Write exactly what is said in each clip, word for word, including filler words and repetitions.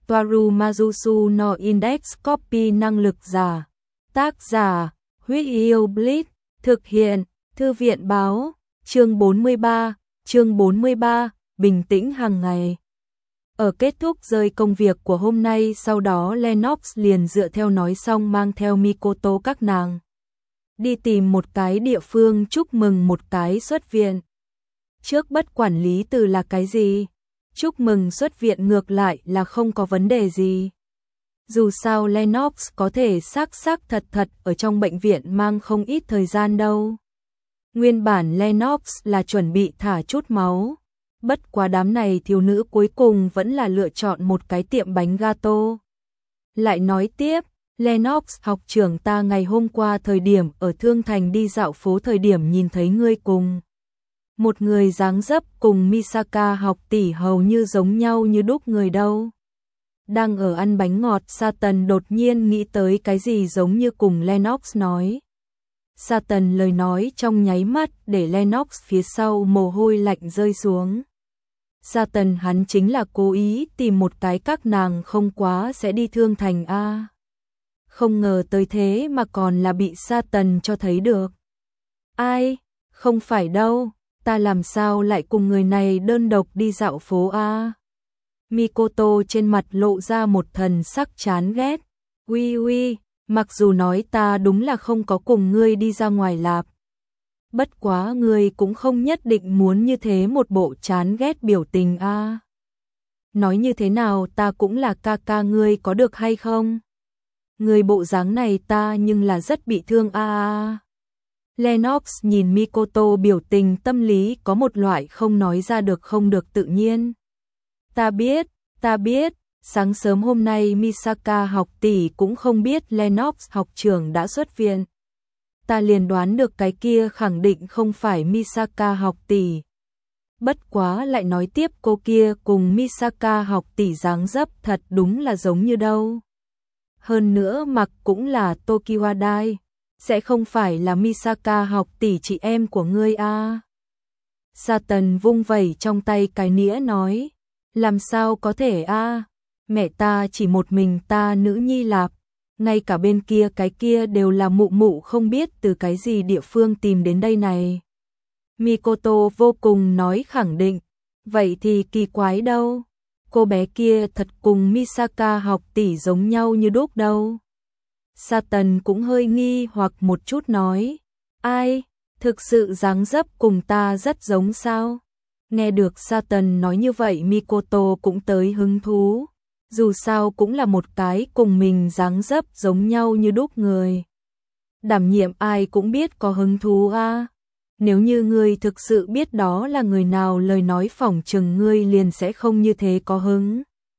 Toaru Majusu no Index Copy năng lực giả. Tác giả, Huyết Yêu Blitz, thực hiện, Thư viện báo, chương bốn mươi ba, chương bốn mươi ba, bình tĩnh hàng ngày. Ở kết thúc rơi công việc của hôm nay, sau đó Lennox liền dựa theo nói xong mang theo Mikoto các nàng đi tìm một cái địa phương chúc mừng một cái xuất viện. Trước bất quản lý từ là cái gì, chúc mừng xuất viện ngược lại là không có vấn đề gì. Dù sao Lennox có thể xác xác thật thật ở trong bệnh viện mang không ít thời gian đâu. Nguyên bản Lennox là chuẩn bị thả chút máu, bất quá đám này thiếu nữ cuối cùng vẫn là lựa chọn một cái tiệm bánh gato. Lại nói tiếp, Lennox học trưởng, ta ngày hôm qua thời điểm ở Thương Thành đi dạo phố thời điểm nhìn thấy ngươi cùng một người dáng dấp cùng Misaka học tỷ hầu như giống nhau như đúc người đâu. Đang ở ăn bánh ngọt, Satan đột nhiên nghĩ tới cái gì giống như cùng Lennox nói. Satan lời nói trong nháy mắt để Lennox phía sau mồ hôi lạnh rơi xuống. Satan hắn chính là cố ý tìm một cái các nàng không quá sẽ đi Thương Thành a. Không ngờ tới thế mà còn là bị Satan cho thấy được. Ai, không phải đâu, ta làm sao lại cùng người này đơn độc đi dạo phố a? Mikoto trên mặt lộ ra một thần sắc chán ghét. Uy uy, mặc dù nói ta đúng là không có cùng ngươi đi ra ngoài lạp. Bất quá ngươi cũng không nhất định muốn như thế một bộ chán ghét biểu tình a. Nói như thế nào ta cũng là ca ca ngươi có được hay không? Người bộ dáng này ta nhưng là rất bị thương a a. Lennox nhìn Mikoto biểu tình tâm lý có một loại không nói ra được không được tự nhiên. Ta biết, ta biết, sáng sớm hôm nay Misaka học tỷ cũng không biết Lennox học trưởng đã xuất viện. Ta liền đoán được cái kia khẳng định không phải Misaka học tỷ. Bất quá lại nói tiếp, cô kia cùng Misaka học tỷ dáng dấp thật đúng là giống như đâu. Hơn nữa mặc cũng là Tokiwa Dai, sẽ không phải là Misaka học tỷ chị em của ngươi a? Satan vung vẩy trong tay cái nĩa nói, làm sao có thể a? Mẹ ta chỉ một mình ta nữ nhi lạp, ngay cả bên kia cái kia đều là mụ mụ không biết từ cái gì địa phương tìm đến đây này. Mikoto vô cùng nói khẳng định, vậy thì kỳ quái đâu, cô bé kia thật cùng Misaka học tỷ giống nhau như đúc đâu. Satan cũng hơi nghi hoặc một chút nói, ai, thực sự dáng dấp cùng ta rất giống sao? Nghe được Satan nói như vậy Mikoto cũng tới hứng thú, dù sao cũng là một cái cùng mình dáng dấp giống nhau như đúc người. Đảm nhiệm ai cũng biết có hứng thú a. Nếu như ngươi thực sự biết đó là người nào, lời nói phỏng chừng ngươi liền sẽ không như thế có hứng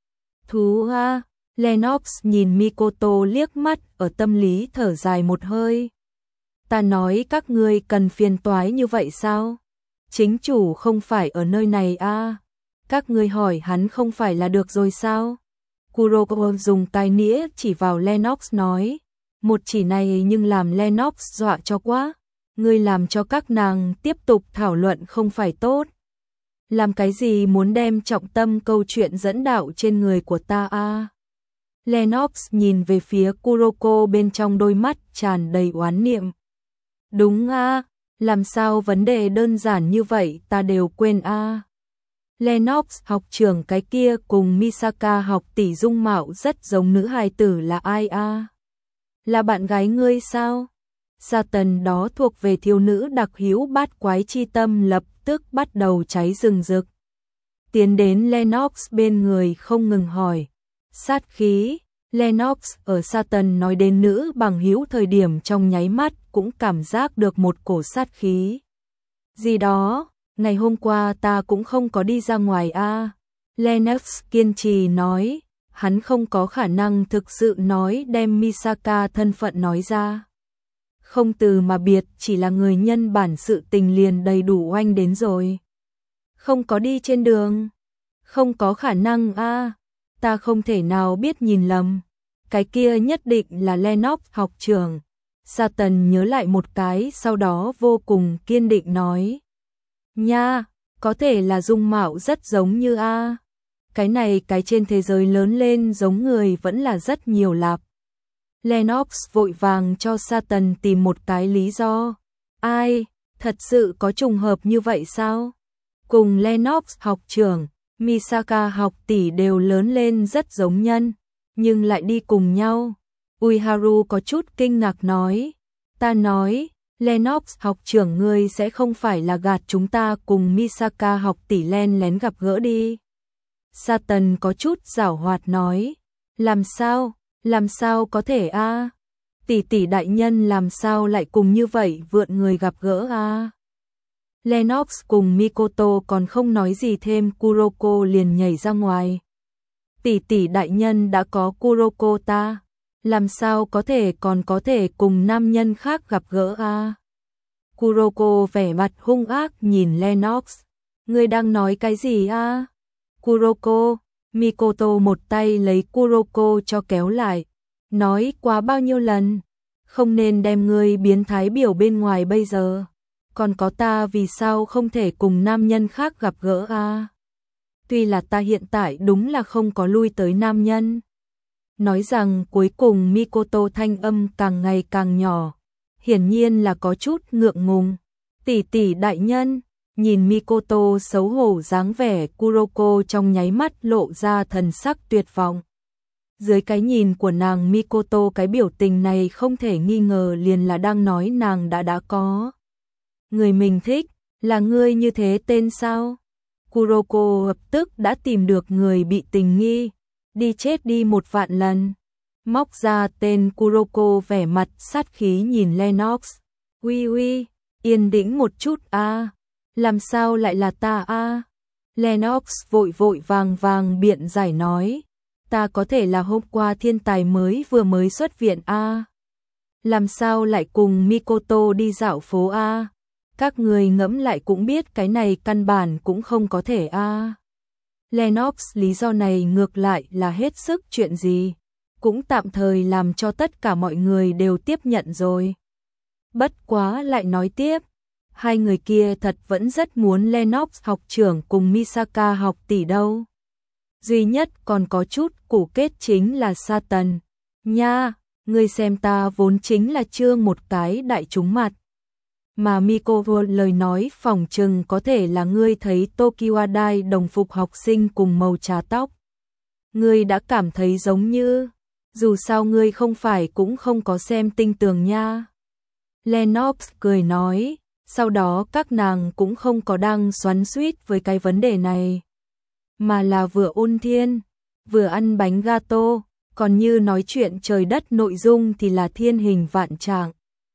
thú a. Lennox nhìn Mikoto liếc mắt, ở tâm lý thở dài một hơi. Ta nói các ngươi cần phiền toái như vậy sao? Chính chủ không phải ở nơi này a. Các ngươi hỏi hắn không phải là được rồi sao? Kuroko dùng cái nĩa chỉ vào Lennox nói, một chỉ này nhưng làm Lennox dọa cho quá. Ngươi làm cho các nàng tiếp tục thảo luận không phải tốt. Làm cái gì muốn đem trọng tâm câu chuyện dẫn đạo trên người của ta a? Lennox nhìn về phía Kuroko, bên trong đôi mắt tràn đầy oán niệm. Đúng a, làm sao vấn đề đơn giản như vậy ta đều quên a. Lennox học trưởng, cái kia cùng Misaka học tỷ dung mạo rất giống nữ hài tử là ai a? Là bạn gái ngươi sao? Satan đó thuộc về thiếu nữ đặc hữu bát quái chi tâm lập tức bắt đầu cháy rừng rực. Tiến đến Lennox bên người không ngừng hỏi. Sát khí, Lennox ở Satan nói đến nữ bằng hữu thời điểm trong nháy mắt cũng cảm giác được một cổ sát khí. Gì đó, ngày hôm qua ta cũng không có đi ra ngoài a. Lennox kiên trì nói, hắn không có khả năng thực sự nói đem Misaka thân phận nói ra. Không từ mà biệt, chỉ là người nhân bản sự tình liền đầy đủ oanh đến rồi. Không có đi trên đường. Không có khả năng a, ta không thể nào biết nhìn lầm. Cái kia nhất định là Lennox học trưởng. Satan nhớ lại một cái, sau đó vô cùng kiên định nói. Nha, có thể là dung mạo rất giống như a. Cái này cái trên thế giới lớn lên giống người vẫn là rất nhiều lạp. Lennox vội vàng cho Satan tìm một cái lý do. Ai, thật sự có trùng hợp như vậy sao? Cùng Lennox học trưởng, Misaka học tỷ đều lớn lên rất giống nhân, nhưng lại đi cùng nhau. Uiharu có chút kinh ngạc nói. Ta nói, Lennox học trưởng ngươi sẽ không phải là gạt chúng ta cùng Misaka học tỷ len lén gặp gỡ đi. Satan có chút giảo hoạt nói. Làm sao, làm sao có thể a? À? Tỷ tỷ đại nhân làm sao lại cùng như vậy vượn người gặp gỡ a? À? Lennox cùng Mikoto còn không nói gì thêm, Kuroko liền nhảy ra ngoài. Tỷ tỷ đại nhân đã có Kuroko ta, làm sao có thể còn có thể cùng nam nhân khác gặp gỡ a? À? Kuroko vẻ mặt hung ác nhìn Lennox. Ngươi đang nói cái gì a? À? Kuroko, Mikoto một tay lấy Kuroko cho kéo lại. Nói quá bao nhiêu lần, không nên đem ngươi biến thái biểu bên ngoài bây giờ. Còn có ta vì sao không thể cùng nam nhân khác gặp gỡ a? À? Tuy là ta hiện tại đúng là không có lui tới nam nhân. Nói rằng cuối cùng Mikoto thanh âm càng ngày càng nhỏ, hiển nhiên là có chút ngượng ngùng. Tỷ tỷ đại nhân, nhìn Mikoto xấu hổ dáng vẻ, Kuroko trong nháy mắt lộ ra thần sắc tuyệt vọng. Dưới cái nhìn của nàng, Mikoto cái biểu tình này không thể nghi ngờ liền là đang nói nàng đã đã có người mình thích. Là ngươi như thế tên sao? Kuroko lập tức đã tìm được người bị tình nghi, đi chết đi một vạn lần. Móc ra tên Kuroko, vẻ mặt sát khí nhìn Lennox. Uy uy, yên tĩnh một chút a. À. Làm sao lại là ta a? À? Lennox vội vội vàng vàng biện giải nói. Ta có thể là hôm qua thiên tài mới vừa mới xuất viện a. À? Làm sao lại cùng Mikoto đi dạo phố a? À? Các người ngẫm lại cũng biết cái này căn bản cũng không có thể a. À? Lennox lý do này ngược lại là hết sức chuyện gì, cũng tạm thời làm cho tất cả mọi người đều tiếp nhận rồi. Bất quá lại nói tiếp, hai người kia thật vẫn rất muốn Lennox học trưởng cùng Misaka học tỷ đâu. Duy nhất còn có chút củ kết chính là Satan. Nha, ngươi xem ta vốn chính là trương một cái đại trúng mặt. Mà Mikoto lời nói phỏng chừng có thể là ngươi thấy Tokiwadai đồng phục học sinh cùng màu trà tóc. Ngươi đã cảm thấy giống như, dù sao ngươi không phải cũng không có xem tinh tường nha. Lennox cười nói, sau đó các nàng cũng không có đang xoắn xuýt với cái vấn đề này. Mà là vừa ôn thiên, vừa ăn bánh gato, còn như nói chuyện trời đất nội dung thì là thiên hình vạn trạng.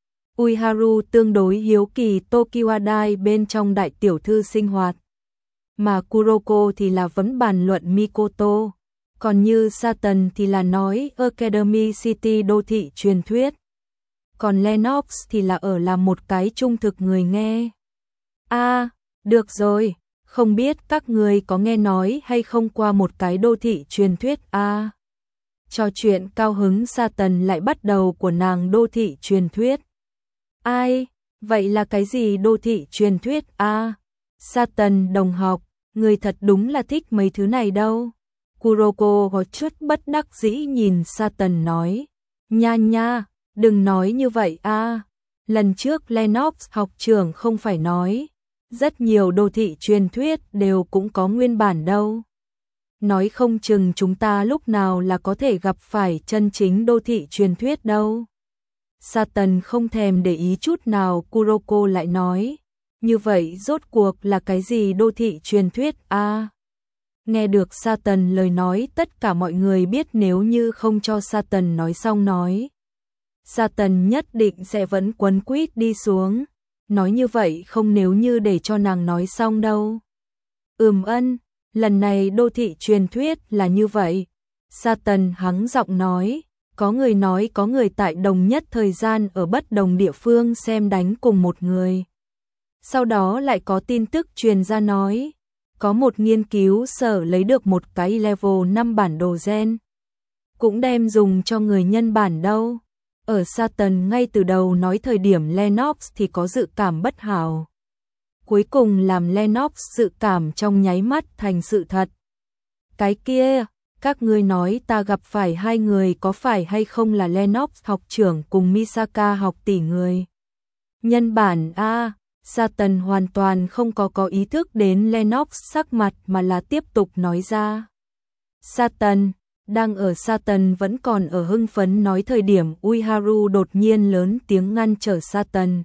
Uiharu tương đối hiếu kỳ Tokiwadai bên trong đại tiểu thư sinh hoạt, mà Kuroko thì là vấn bàn luận Mikoto, còn như Satan thì là nói Academy City đô thị truyền thuyết, còn Lennox thì là ở làm một cái trung thực người nghe. A, à, được rồi, không biết các người có nghe nói hay không qua một cái đô thị truyền thuyết a. À, trò chuyện cao hứng, Satan lại bắt đầu của nàng đô thị truyền thuyết. Ai, vậy là cái gì đô thị truyền thuyết a? À, Satan đồng học, người thật đúng là thích mấy thứ này đâu. Kuroko có chút bất đắc dĩ nhìn Satan nói. Nha nha, đừng nói như vậy a. À, lần trước Lennox học trưởng không phải nói, rất nhiều đô thị truyền thuyết đều cũng có nguyên bản đâu. Nói không chừng chúng ta lúc nào là có thể gặp phải chân chính đô thị truyền thuyết đâu. Satan không thèm để ý chút nào, Kuroko lại nói, như vậy rốt cuộc là cái gì đô thị truyền thuyết a? À, nghe được Satan lời nói, tất cả mọi người biết nếu như không cho Satan nói xong nói, Satan nhất định sẽ vẫn quấn quýt đi xuống. Nói như vậy không nếu như để cho nàng nói xong đâu. Ừm ân, lần này đô thị truyền thuyết là như vậy. Satan hắng giọng nói, có người nói có người tại đồng nhất thời gian ở bất đồng địa phương xem đánh cùng một người. Sau đó lại có tin tức truyền ra nói, có một nghiên cứu sở lấy được một cái level năm bản đồ gen, cũng đem dùng cho người nhân bản đâu. Ở Satan ngay từ đầu nói thời điểm Lennox thì có dự cảm bất hảo, cuối cùng làm Lennox dự cảm trong nháy mắt thành sự thật. Cái kia, các ngươi nói ta gặp phải hai người có phải hay không là Lennox học trưởng cùng Misaka học tỷ người? Nhân bản a, Satan hoàn toàn không có có ý thức đến Lennox sắc mặt mà là tiếp tục nói ra. Satan, đang ở Satan vẫn còn ở hưng phấn nói thời điểm Uiharu đột nhiên lớn tiếng ngăn trở Satan.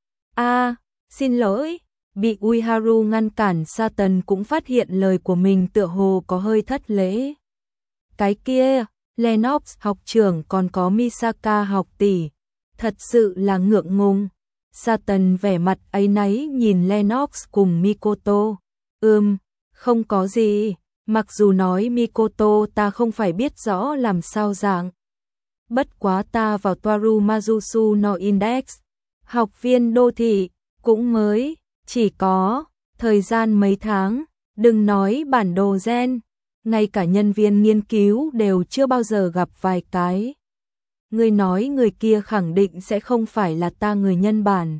A, xin lỗi, bị Uiharu ngăn cản Satan cũng phát hiện lời của mình tựa hồ có hơi thất lễ. Cái kia, Lennox học trưởng còn có Misaka học tỷ, thật sự là ngượng ngùng. Satan vẻ mặt áy náy nhìn Lennox cùng Mikoto. Ừm, không có gì, mặc dù nói Mikoto ta không phải biết rõ làm sao dạng. Bất quá ta vào Toaru Majusu no Index, học viên đô thị, cũng mới, chỉ có, thời gian mấy tháng, đừng nói bản đồ gen, ngay cả nhân viên nghiên cứu đều chưa bao giờ gặp vài cái. Người nói người kia khẳng định sẽ không phải là ta người nhân bản.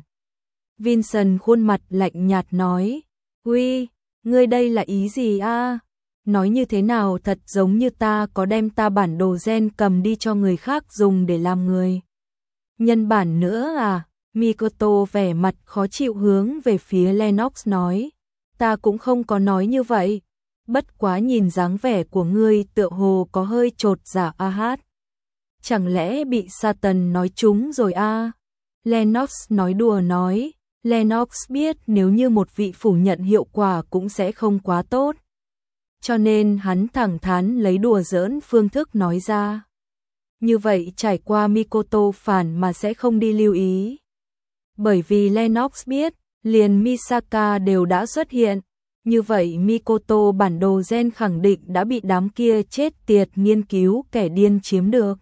Vincent khuôn mặt lạnh nhạt nói, Uy, ngươi đây là ý gì a? Nói như thế nào thật giống như ta có đem ta bản đồ gen cầm đi cho người khác dùng để làm người nhân bản nữa à? Mikoto vẻ mặt khó chịu hướng về phía Lennox nói, ta cũng không có nói như vậy, bất quá nhìn dáng vẻ của ngươi tựa hồ có hơi trột dạ a hát. Chẳng lẽ bị Satan nói trúng rồi a? À? Lennox nói đùa nói, Lennox biết nếu như một vị phủ nhận hiệu quả cũng sẽ không quá tốt. Cho nên hắn thẳng thắn lấy đùa giỡn phương thức nói ra. Như vậy trải qua Mikoto phản mà sẽ không đi lưu ý. Bởi vì Lennox biết, liền Misaka đều đã xuất hiện. Như vậy Mikoto bản đồ gen khẳng định đã bị đám kia chết tiệt nghiên cứu kẻ điên chiếm được.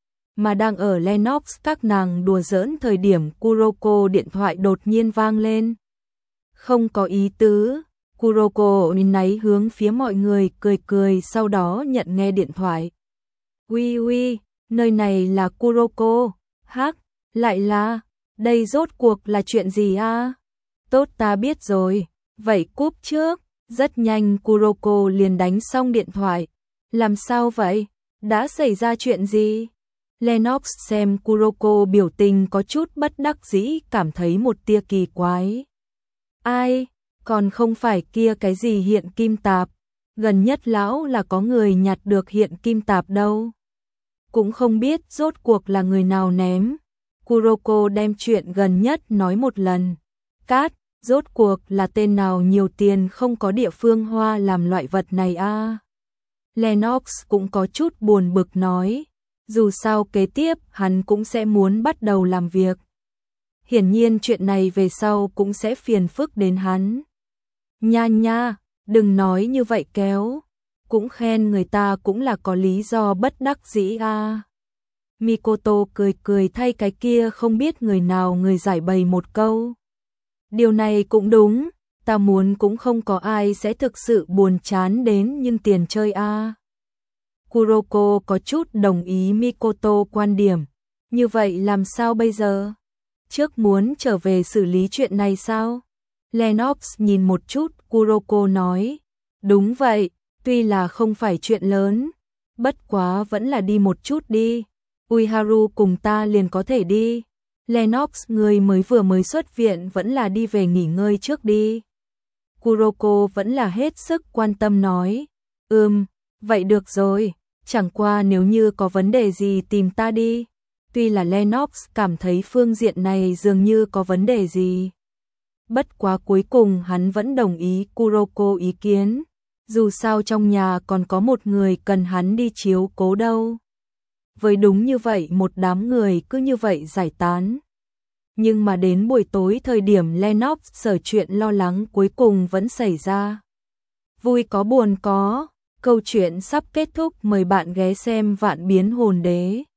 Mà đang ở Lennox các nàng đùa giỡn thời điểm Kuroko điện thoại đột nhiên vang lên. Không có ý tứ, Kuroko náy hướng phía mọi người cười cười sau đó nhận nghe điện thoại. Uy uy, nơi này là Kuroko, hắc, lại là, đây rốt cuộc là chuyện gì a? Tốt ta biết rồi, vậy cúp trước, rất nhanh Kuroko liền đánh xong điện thoại. Làm sao vậy? Đã xảy ra chuyện gì? Lennox xem Kuroko biểu tình có chút bất đắc dĩ cảm thấy một tia kỳ quái. Ai, còn không phải kia cái gì hiện kim tạp, gần nhất lão là có người nhặt được hiện kim tạp đâu. Cũng không biết rốt cuộc là người nào ném. Kuroko đem chuyện gần nhất nói một lần. Cát, rốt cuộc là tên nào nhiều tiền không có địa phương hoa làm loại vật này a? À? Lennox cũng có chút buồn bực nói. Dù sao kế tiếp hắn cũng sẽ muốn bắt đầu làm việc. Hiển nhiên chuyện này về sau cũng sẽ phiền phức đến hắn. Nha nha, đừng nói như vậy kéo. Cũng khen người ta cũng là có lý do bất đắc dĩ a. À. Mikoto cười cười thay cái kia không biết người nào người giải bày một câu. Điều này cũng đúng, ta muốn cũng không có ai sẽ thực sự buồn chán đến nhưng tiền chơi a. À. Kuroko có chút đồng ý Mikoto quan điểm. Như vậy làm sao bây giờ? Trước muốn trở về xử lý chuyện này sao? Lennox nhìn một chút Kuroko nói. Đúng vậy, tuy là không phải chuyện lớn. Bất quá vẫn là đi một chút đi. Uiharu cùng ta liền có thể đi. Lennox người mới vừa mới xuất viện vẫn là đi về nghỉ ngơi trước đi. Kuroko vẫn là hết sức quan tâm nói. Ừm, vậy được rồi. Chẳng qua nếu như có vấn đề gì tìm ta đi. Tuy là Lennox cảm thấy phương diện này dường như có vấn đề gì. Bất quá cuối cùng hắn vẫn đồng ý Kuroko ý kiến. Dù sao trong nhà còn có một người cần hắn đi chiếu cố đâu. Với đúng như vậy một đám người cứ như vậy giải tán. Nhưng mà đến buổi tối thời điểm Lennox sở chuyện lo lắng cuối cùng vẫn xảy ra. Vui có buồn có. Câu chuyện sắp kết thúc, mời bạn ghé xem Vạn Biến Hồn Đế.